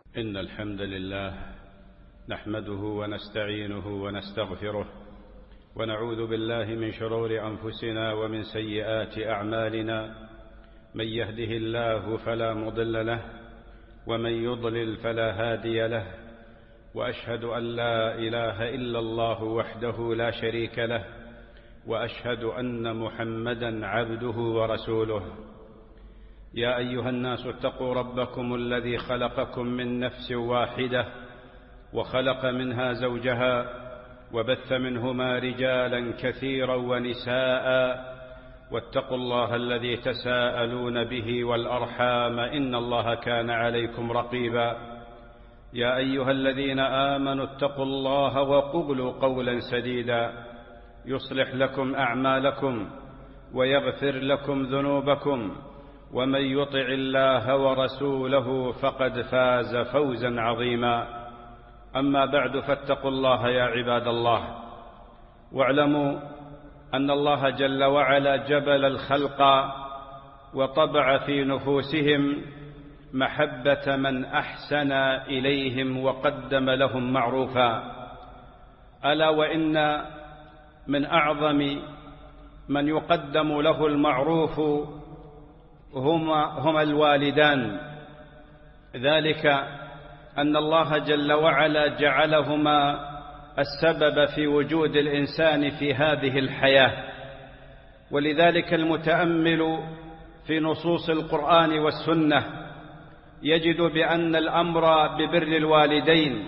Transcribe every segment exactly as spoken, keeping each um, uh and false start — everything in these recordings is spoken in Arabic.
إن الحمد لله نحمده ونستعينه ونستغفره ونعوذ بالله من شرور أنفسنا ومن سيئات أعمالنا. من يهده الله فلا مضل له ومن يضلل فلا هادي له، وأشهد أن لا إله إلا الله وحده لا شريك له، وأشهد أن محمدا عبده ورسوله. يا أيها الناس اتقوا ربكم الذي خلقكم من نفس واحدة وخلق منها زوجها وبث منهما رجالا كثيرا ونساء، واتقوا الله الذي تساءلون به والأرحام إن الله كان عليكم رقيبا. يا أيها الذين آمنوا اتقوا الله وقولوا قولا سديدا يصلح لكم أعمالكم ويغفر لكم ذنوبكم، ومن يطع الله ورسوله فقد فاز فوزا عظيما. أما بعد، فاتقوا الله يا عباد الله، واعلموا أن الله جل وعلا جبل الخلق وطبع في نفوسهم محبة من أحسن إليهم وقدم لهم معروفا. ألا وإن من أعظم من يقدم له المعروف هما, هما الوالدان، ذلك أن الله جل وعلا جعلهما السبب في وجود الإنسان في هذه الحياة. ولذلك المتأمل في نصوص القرآن والسنة يجد بأن الأمر ببر الوالدين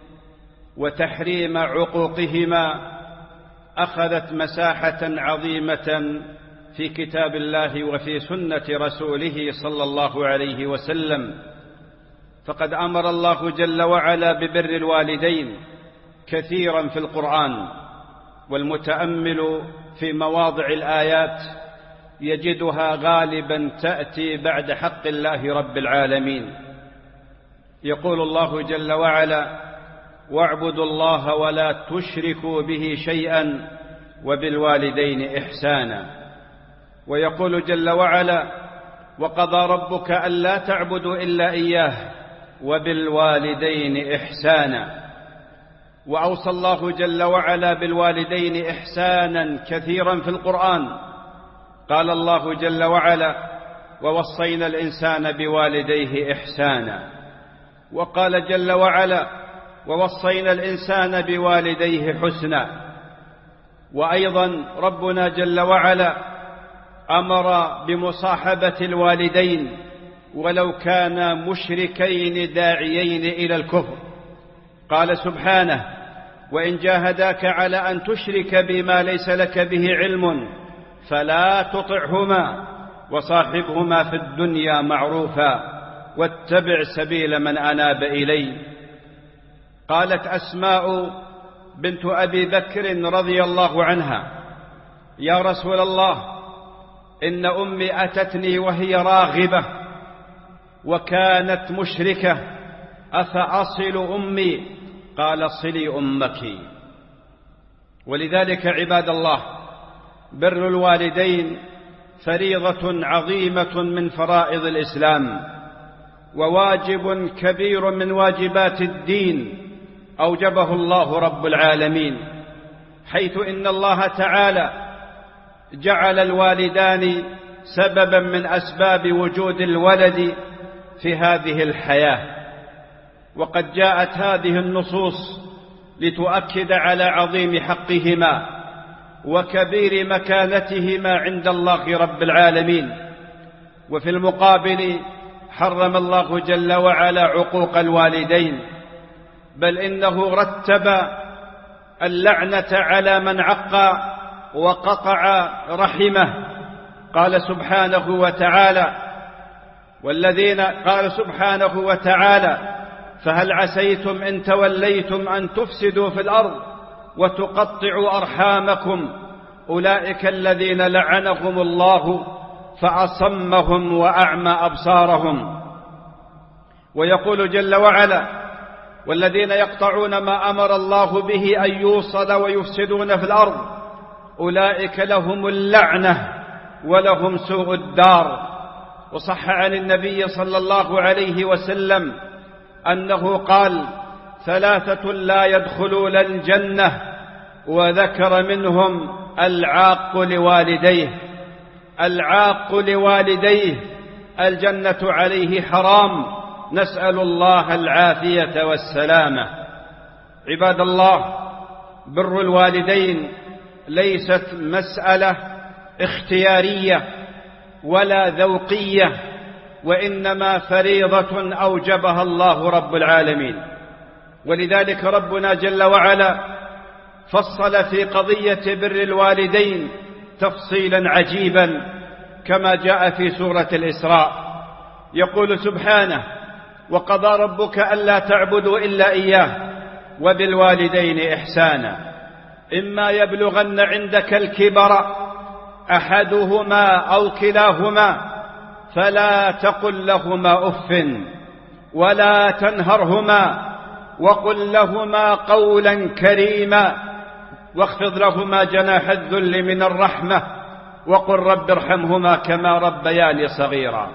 وتحريم عقوقهما أخذت مساحة عظيمة في كتاب الله وفي سنة رسوله صلى الله عليه وسلم. فقد أمر الله جل وعلا ببر الوالدين كثيرا في القرآن، والمتأمل في مواضع الآيات يجدها غالبا تأتي بعد حق الله رب العالمين. يقول الله جل وعلا: واعبدوا الله ولا تشركوا به شيئا وبالوالدين إحسانا. ويقول جل وعلا: وقضى ربك ألا تعبدوا إلا إياه وبالوالدين إحسانا. وأوصى الله جل وعلا بالوالدين إحسانا كثيرا في القرآن. قال الله جل وعلا: ووصينا الإنسان بوالديه إحسانا. وقال جل وعلا: ووصينا الإنسان بوالديه حسنا. وأيضا ربنا جل وعلا أمر بمصاحبة الوالدين ولو كانا مشركين داعيين إلى الكفر. قال سبحانه: وإن جاهداك على أن تشرك بما ليس لك به علم فلا تطعهما وصاحبهما في الدنيا معروفا واتبع سبيل من أناب إلي. قالت أسماء بنت أبي بكر رضي الله عنها: يا رسول الله، إن أمي أتتني وهي راغبة وكانت مشركة، أفأصل أمي؟ قال: صلي أمك. ولذلك عباد الله، بر الوالدين فريضة عظيمة من فرائض الإسلام، وواجب كبير من واجبات الدين أوجبه الله رب العالمين، حيث إن الله تعالى جعل الوالدان سببا من أسباب وجود الولد في هذه الحياة. وقد جاءت هذه النصوص لتؤكد على عظيم حقهما وكبير مكانتهما عند الله رب العالمين. وفي المقابل حرم الله جل وعلا عقوق الوالدين، بل إنه رتب اللعنة على من عق وقطع رحمه. قال سبحانه وتعالى والذين قال سبحانه وتعالى: فهل عسيتم إن توليتم أن تفسدوا في الأرض وتقطعوا أرحامكم أولئك الذين لعنهم الله فأصمهم وأعمى أبصارهم. ويقول جل وعلا: والذين يقطعون ما أمر الله به أن يوصل ويفسدون في الأرض أولئك لهم اللعنة ولهم سوء الدار. وصح عن النبي صلى الله عليه وسلم أنه قال: ثلاثة لا يدخلون الجنة، وذكر منهم العاق لوالديه. العاق لوالديه الجنة عليه حرام، نسأل الله العافية والسلامة. عباد الله، بر الوالدين ليست مسألة اختيارية ولا ذوقية، وإنما فريضة أوجبها الله رب العالمين. ولذلك ربنا جل وعلا فصل في قضية بر الوالدين تفصيلا عجيبا كما جاء في سورة الإسراء. يقول سبحانه: وقضى ربك ألا تعبدوا إلا إياه وبالوالدين إحسانا إما يبلغن عندك الكبر أحدهما أو كلاهما فلا تقل لهما أف ولا تنهرهما وقل لهما قولا كريما واخفض لهما جناح الذل من الرحمة وقل رب ارحمهما كما ربياني صغيرا.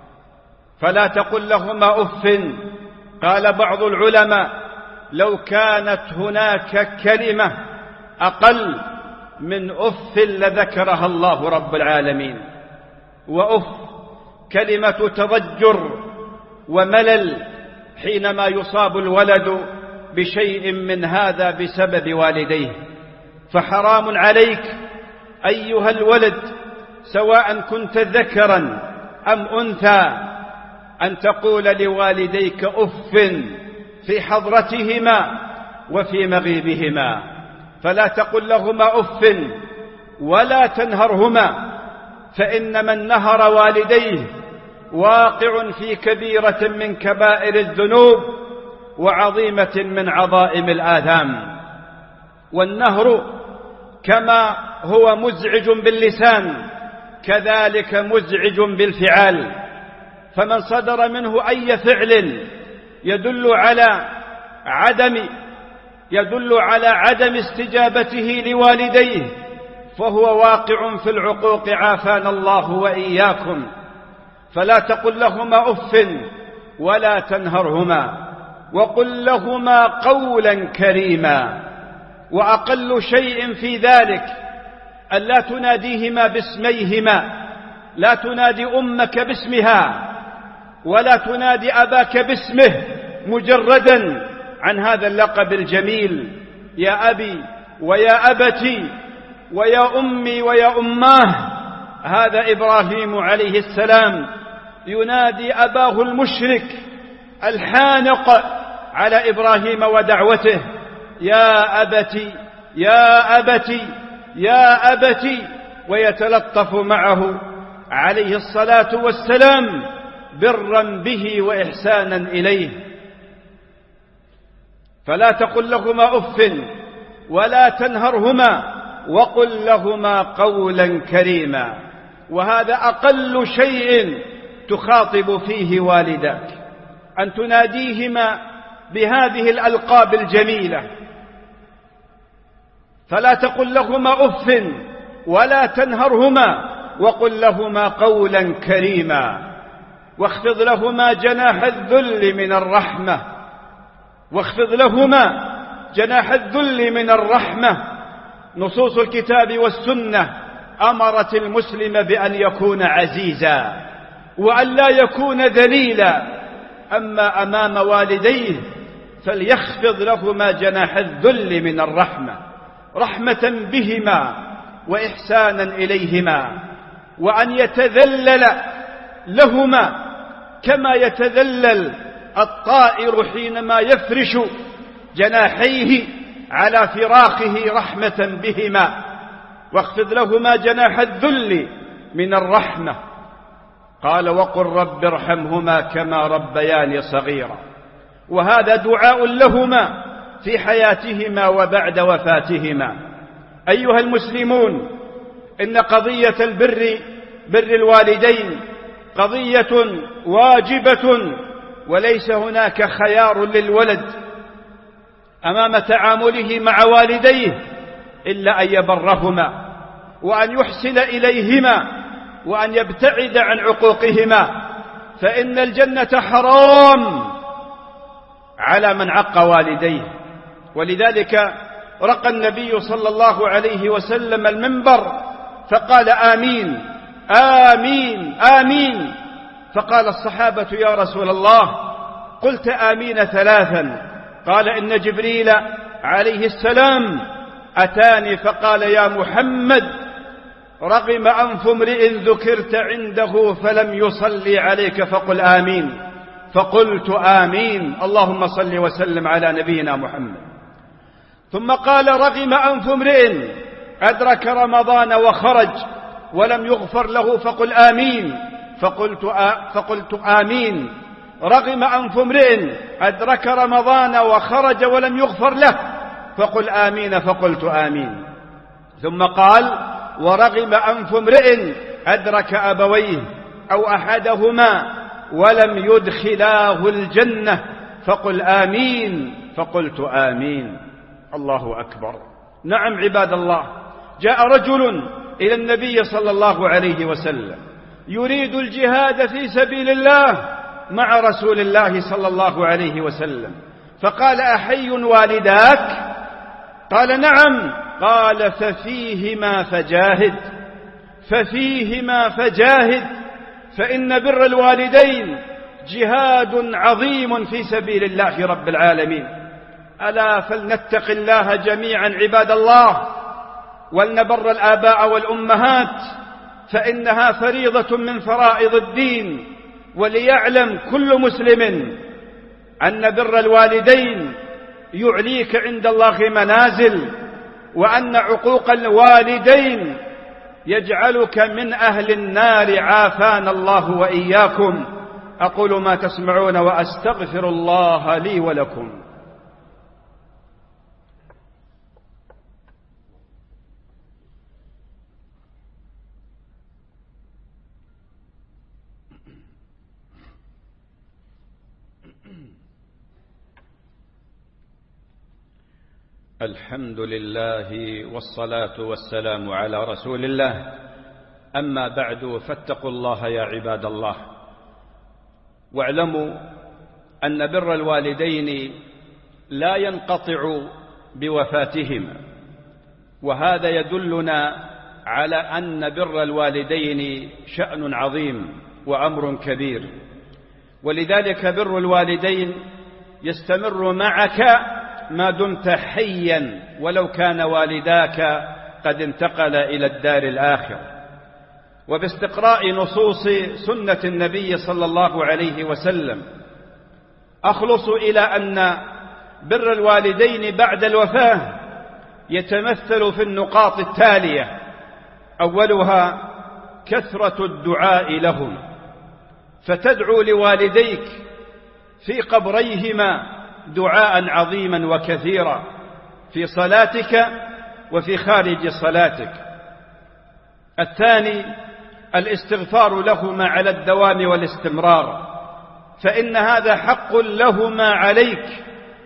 فلا تقل لهما أف. قال بعض العلماء: لو كانت هناك كلمة أقل من أف لذكرها الله رب العالمين. وأف كلمة تضجر وملل حينما يصاب الولد بشيء من هذا بسبب والديه. فحرام عليك أيها الولد، سواء كنت ذكرا أم أنثى، أن تقول لوالديك أف في حضرتهما وفي مغيبهما. فلا تقل لهما أف ولا تنهرهما، فإن من نهر والديه واقع في كبيرة من كبائر الذنوب وعظيمة من عظائم الآثام. والنهر كما هو مزعج باللسان كذلك مزعج بالفعال. فمن صدر منه أي فعل يدل على عدم يدل على عدم استجابته لوالديه فهو واقع في العقوق، عافانا الله وإياكم. فلا تقل لهما أف ولا تنهرهما وقل لهما قولا كريما. وأقل شيء في ذلك أن لا تناديهما باسميهما، لا تنادي أمك باسمها ولا تنادي أباك باسمه مجردا عن هذا اللقب الجميل: يا أبي ويا أبتي ويا أمي ويا أماه. هذا إبراهيم عليه السلام ينادي أباه المشرك الحانق على إبراهيم ودعوته: يا أبتي يا أبتي يا أبتي، ويتلطف معه عليه الصلاة والسلام برا به وإحسانا إليه. فلا تقل لهما أف ولا تنهرهما وقل لهما قولا كريما. وهذا أقل شيء تخاطب فيه والداك، أن تناديهما بهذه الألقاب الجميلة. فلا تقل لهما أف ولا تنهرهما وقل لهما قولا كريما واخفض لهما جناح الذل من الرحمة واخفض لهما جناح الذل من الرحمة. نصوص الكتاب والسنة أمرت المسلم بأن يكون عزيزا وأن لا يكون ذليلا. أما أمام والديه فليخفض لهما جناح الذل من الرحمة، رحمة بهما وإحسانا إليهما، وأن يتذلل لهما كما يتذلل الطائر حينما يفرش جناحيه على فراخه رحمة بهما. واخفض لهما جناح الذل من الرحمة. قال: وقل رب ارحمهما كما ربياني صغيرا. وهذا دعاء لهما في حياتهما وبعد وفاتهما. أيها المسلمون، إن قضية البر بر الوالدين قضية واجبة، وليس هناك خيار للولد أمام تعامله مع والديه إلا أن يبرهما وأن يحسن إليهما وأن يبتعد عن عقوقهما، فإن الجنة حرام على من عق والديه. ولذلك رقى النبي صلى الله عليه وسلم المنبر فقال آمين آمين آمين، فقال الصحابة يا رسول الله قلت آمين ثلاثا، قال إن جبريل عليه السلام أتاني فقال يا محمد رغم أنف امرئ ذكرت عنده فلم يصلي عليك فقل آمين، فقلت آمين اللهم صل وسلم على نبينا محمد. ثم قال رغم أنف امرئ أدرك رمضان وخرج ولم يغفر له فقل آمين، فقلت, آ فقلت آمين، رغم أنف امرئ أدرك رمضان وخرج ولم يغفر له فقل آمين، فقلت آمين. ثم قال ورغم أنف امرئ أدرك أبويه أو أحدهما ولم يدخلاه الجنة فقل آمين، فقلت آمين. الله أكبر. نعم عباد الله، جاء رجل إلى النبي صلى الله عليه وسلم يريد الجهاد في سبيل الله مع رسول الله صلى الله عليه وسلم، فقال أحي والداك؟ قال نعم. قال ففيهما فجاهد، ففيهما فجاهد، فإن بر الوالدين جهاد عظيم في سبيل الله رب العالمين. ألا فلنتق الله جميعا عباد الله، ولنبر الآباء والأمهات، فإنها فريضة من فرائض الدين. وليعلم كل مسلم أن بر الوالدين يعليك عند الله منازل، وأن عقوق الوالدين يجعلك من أهل النار عافانا الله وإياكم. أقول ما تسمعون وأستغفر الله لي ولكم. الحمد لله والصلاة والسلام على رسول الله، أما بعد فاتقوا الله يا عباد الله، واعلموا أن بر الوالدين لا ينقطع بوفاتهما، وهذا يدلنا على أن بر الوالدين شأن عظيم وأمر كبير. ولذلك بر الوالدين يستمر معك ما دمت حيا ولو كان والداك قد انتقل إلى الدار الآخرة. وباستقراء نصوص سنة النبي صلى الله عليه وسلم أخلص إلى أن بر الوالدين بعد الوفاة يتمثل في النقاط التالية: أولها كثرة الدعاء لهم، فتدعو لوالديك في قبريهما دعاء عظيما وكثيرا في صلاتك وفي خارج صلاتك. الثاني الاستغفار لهما على الدوام والاستمرار، فإن هذا حق لهما عليك.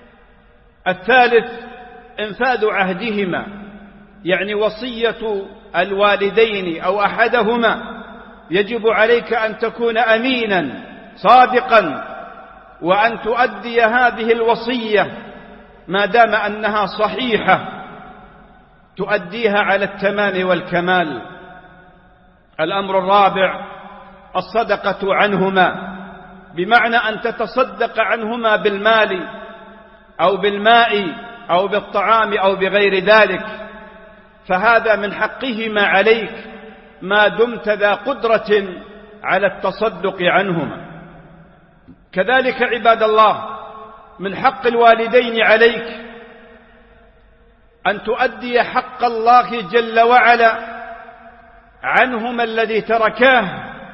الثالث انفاذ عهدهما، يعني وصية الوالدين أو أحدهما يجب عليك أن تكون أمينا صادقا، وأن تؤدي هذه الوصية ما دام أنها صحيحة تؤديها على التمام والكمال. الأمر الرابع الصدقة عنهما، بمعنى أن تتصدق عنهما بالمال أو بالماء أو بالطعام أو بغير ذلك، فهذا من حقهما عليك ما دمت ذا قدرة على التصدق عنهما. كذلك عباد الله من حق الوالدين عليك أن تؤدي حق الله جل وعلا عنهما الذي تركاه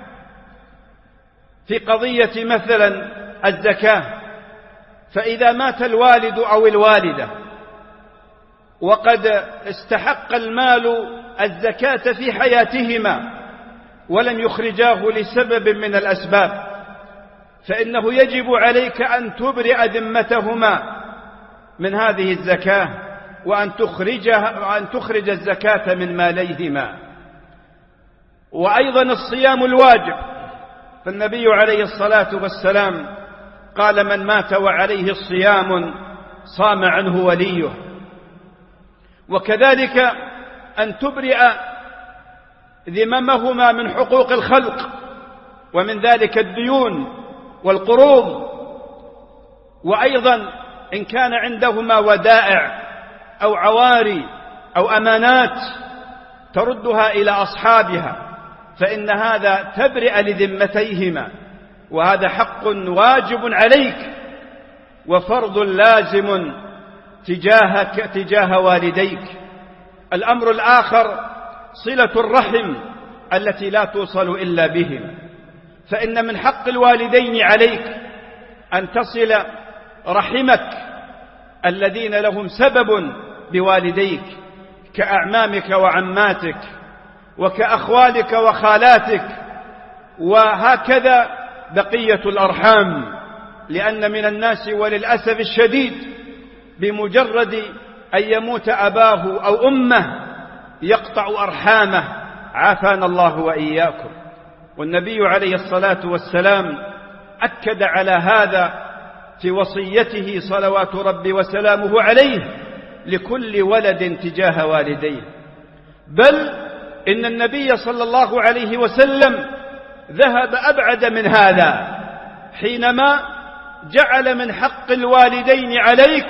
في قضية مثلا الزكاة. فإذا مات الوالد أو الوالدة وقد استحق المال الزكاة في حياتهما ولم يخرجاه لسبب من الأسباب، فإنه يجب عليك أن تبرئ ذمتهما من هذه الزكاة، وأن تخرجها وأن تخرج الزكاة من ماليهما. وأيضا الصيام الواجب، فالنبي عليه الصلاة والسلام قال من مات وعليه الصيام صام عنه وليه. وكذلك أن تبرئ ذممهما من حقوق الخلق، ومن ذلك الديون والقروض. وأيضا إن كان عندهما ودائع أو عواري أو أمانات تردها إلى أصحابها، فإن هذا تبرئ لذمتيهما، وهذا حق واجب عليك وفرض لازم تجاهك تجاه والديك. الأمر الآخر صلة الرحم التي لا توصل إلا بهم، فإن من حق الوالدين عليك أن تصل رحمك الذين لهم سبب بوالديك كأعمامك وعماتك وكأخوالك وخالاتك، وهكذا بقية الأرحام. لأن من الناس وللأسف الشديد بمجرد أن يموت أباه أو أمه يقطع أرحامه، عافانا الله وإياكم. والنبي عليه الصلاة والسلام أكد على هذا في وصيته صلوات ربي وسلامه عليه لكل ولد تجاه والديه. بل إن النبي صلى الله عليه وسلم ذهب أبعد من هذا حينما جعل من حق الوالدين عليك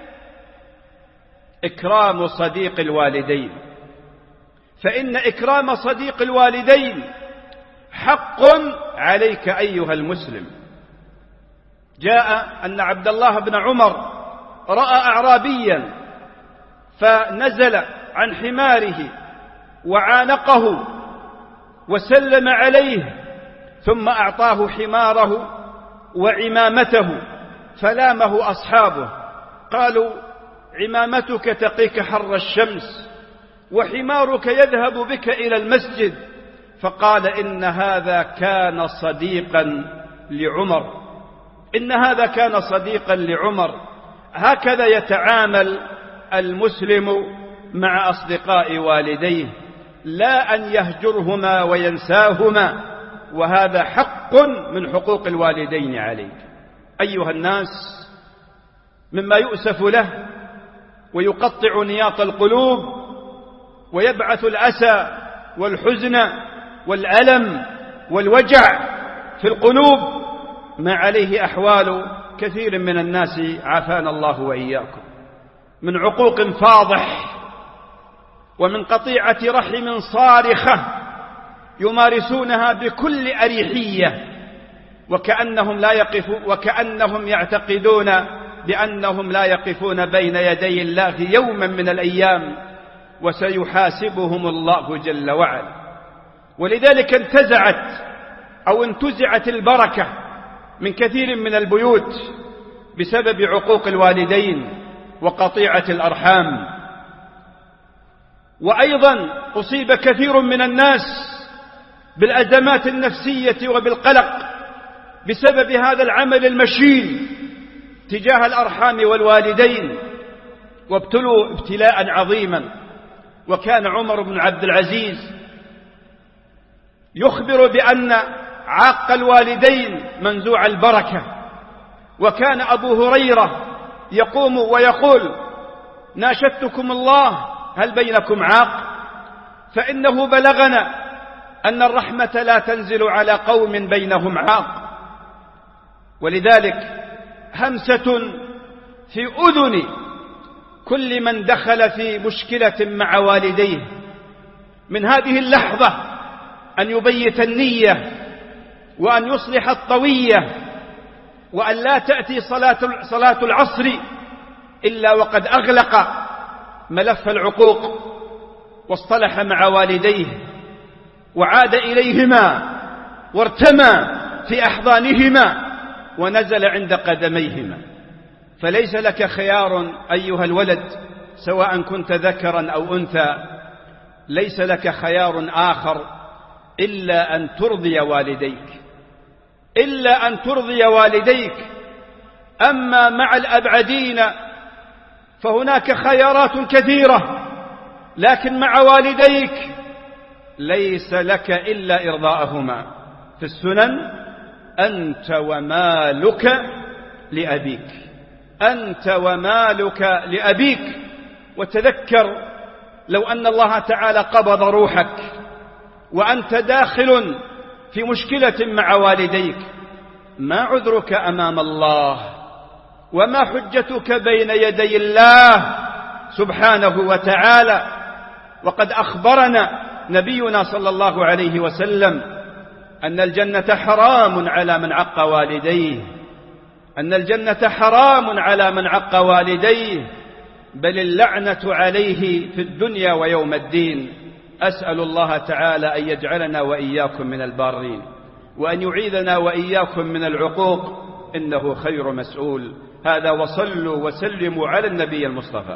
إكرام صديق الوالدين، فإن إكرام صديق الوالدين حق عليك أيها المسلم. جاء أن عبد الله بن عمر رأى أعرابيا فنزل عن حماره وعانقه وسلم عليه، ثم أعطاه حماره وعمامته، فلامه أصحابه قالوا عمامتك تقيك حر الشمس وحمارك يذهب بك إلى المسجد. فقال إن هذا كان صديقا لعمر، إن هذا كان صديقا لعمر. هكذا يتعامل المسلم مع أصدقاء والديه، لا أن يهجرهما وينساهما، وهذا حق من حقوق الوالدين عليك. أيها الناس، مما يؤسف له ويقطع نياط القلوب ويبعث الأسى والحزن والألم والوجع في القلوب ما عليه أحوال كثير من الناس، عافانا الله وإياكم، من عقوق فاضح ومن قطيعة رحم صارخة يمارسونها بكل أريحية، وكأنهم لا يقفون وكأنهم يعتقدون بأنهم لا يقفون بين يدي الله يوما من الأيام وسيحاسبهم الله جل وعلا. ولذلك انتزعت أو انتزعت البركة من كثير من البيوت بسبب عقوق الوالدين وقطيعة الأرحام. وأيضا أصيب كثير من الناس بالأزمات النفسية وبالقلق بسبب هذا العمل المشين تجاه الأرحام والوالدين، وابتلوا ابتلاء عظيما. وكان عمر بن عبد العزيز يخبر بأن عاق الوالدين منزوع البركة، وكان أبو هريرة يقوم ويقول ناشدتكم الله هل بينكم عاق؟ فإنه بلغنا أن الرحمة لا تنزل على قوم بينهم عاق. ولذلك همسة في أذن كل من دخل في مشكلة مع والديه من هذه اللحظة أن يبيت النية وأن يصلح الطوية، وأن لا تأتي صلاة صلاة العصر إلا وقد أغلق ملف العقوق واصطلح مع والديه وعاد إليهما وارتمى في أحضانهما ونزل عند قدميهما. فليس لك خيار أيها الولد، سواء كنت ذكرا أو أنثى، ليس لك خيار آخر إلا أن ترضي والديك، إلا أن ترضي والديك. أما مع الأبعدين فهناك خيارات كثيرة، لكن مع والديك ليس لك إلا إرضاءهما. في السنن أنت ومالك لأبيك، أنت ومالك لأبيك. وتذكر لو أن الله تعالى قبض روحك وأنت داخل في مشكلة مع والديك، ما عذرك أمام الله وما حجتك بين يدي الله سبحانه وتعالى؟ وقد أخبرنا نبينا صلى الله عليه وسلم أن الجنة حرام على من عق والديه، أن الجنة حرام على من عق والديه، بل اللعنة عليه في الدنيا ويوم الدين. أسأل الله تعالى أن يجعلنا وإياكم من البارين، وأن يعيذنا وإياكم من العقوق، إنه خير مسؤول. هذا وصلوا وسلموا على النبي المصطفى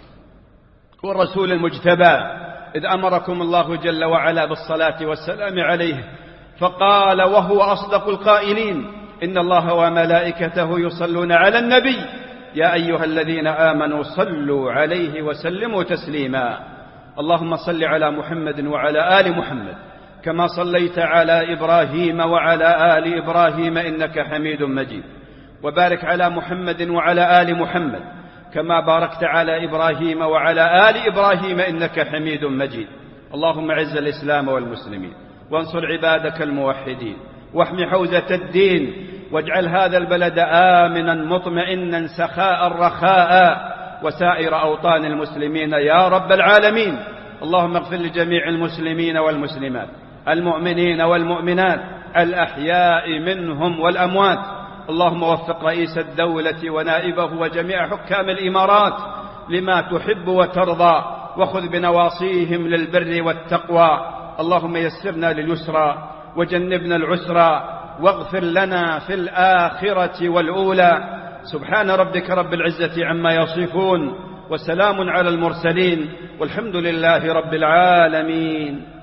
والرسول المجتبى، إذ أمركم الله جل وعلا بالصلاة والسلام عليه فقال وهو أصدق القائلين: إن الله وملائكته يصلون على النبي يا أيها الذين آمنوا صلوا عليه وسلموا تسليما. اللهم صل على محمد وعلى آل محمد كما صليت على إبراهيم وعلى آل إبراهيم إنك حميد مجيد، وبارك على محمد وعلى آل محمد كما باركت على إبراهيم وعلى آل إبراهيم إنك حميد مجيد. اللهم اعز الإسلام والمسلمين، وانصر عبادك الموحدين، واحم حوزة الدين، واجعل هذا البلد آمنا مطمئنا سخاء رخاء، وسائر أوطان المسلمين يا رب العالمين. اللهم اغفر لجميع المسلمين والمسلمات، المؤمنين والمؤمنات، الأحياء منهم والأموات. اللهم وفق رئيس الدولة ونائبه وجميع حكام الإمارات لما تحب وترضى، وخذ بنواصيهم للبر والتقوى. اللهم يسرنا لليسرى وجنبنا العسرى، واغفر لنا في الآخرة والأولى. سبحان ربك رب العزة عما يصفون، وسلام على المرسلين، والحمد لله رب العالمين.